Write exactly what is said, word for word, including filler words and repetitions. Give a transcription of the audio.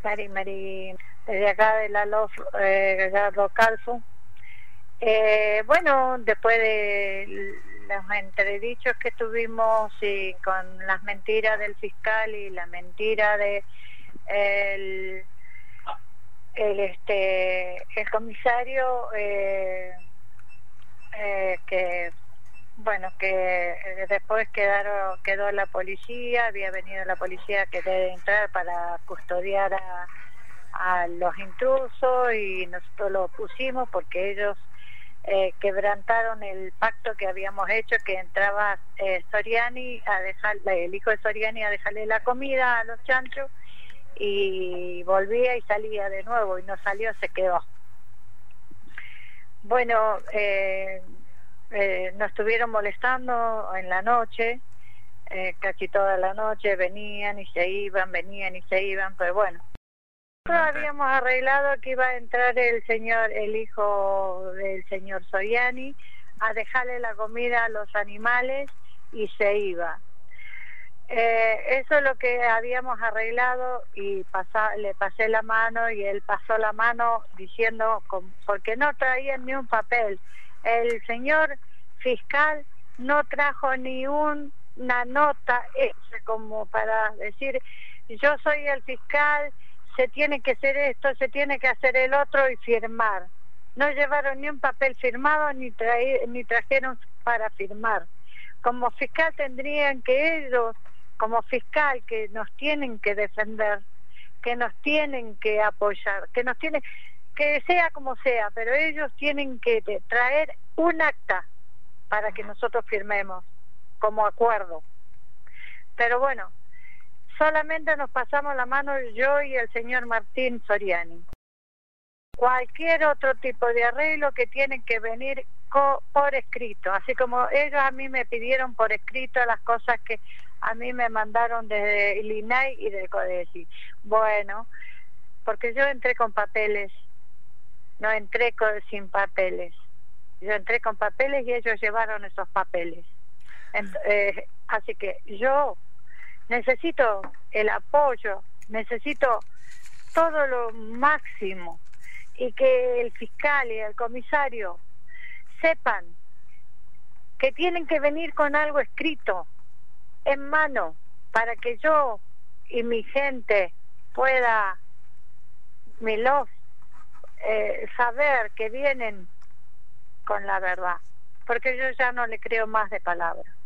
Mari, Mari, desde acá de la L O F, eh, Gallardo Calzo. Eh, bueno, después de los entredichos que tuvimos y con las mentiras del fiscal y la mentira de el, el este el comisario eh, eh, que bueno que después quedaron quedó la policía, había venido la policía que debe entrar para custodiar a, a los intrusos y nosotros lo pusimos porque ellos Eh, quebrantaron el pacto que habíamos hecho, que entraba eh, Soriani a dejar, el hijo de Soriani a dejarle la comida a los chanchos y volvía y salía de nuevo y no salió, se quedó. Bueno, eh, eh, nos estuvieron molestando en la noche, eh, casi toda la noche, venían y se iban, venían y se iban, pero bueno. Nosotros habíamos arreglado que iba a entrar el señor, el hijo del señor Soriani, a dejarle la comida a los animales y se iba. Eh, eso es lo que habíamos arreglado y pasa, le pasé la mano y él pasó la mano diciendo, porque no traían ni un papel. El señor fiscal no trajo ni un, una nota hecha como para decir, yo soy el fiscal, se tiene que hacer esto, se tiene que hacer el otro y firmar. No llevaron ni un papel firmado ni, trae, ni trajeron para firmar. Como fiscal tendrían que ellos, como fiscal que nos tienen que defender, que nos tienen que apoyar, que nos tienen, que sea como sea, pero ellos tienen que traer un acta para que nosotros firmemos como acuerdo. Pero bueno, solamente nos pasamos la mano yo y el señor Martín Soriani. Cualquier otro tipo de arreglo que tienen que venir co por escrito, así como ellos a mí me pidieron por escrito las cosas que a mí me mandaron desde el I N A I y del CODESI. Bueno, porque yo entré con papeles, no entré con, sin papeles. Yo entré con papeles y ellos llevaron esos papeles. Ent eh, así que yo necesito el apoyo, necesito todo lo máximo y que el fiscal y el comisario sepan que tienen que venir con algo escrito en mano para que yo y mi gente pueda, mi los, eh, saber que vienen con la verdad, porque yo ya no le creo más de palabras.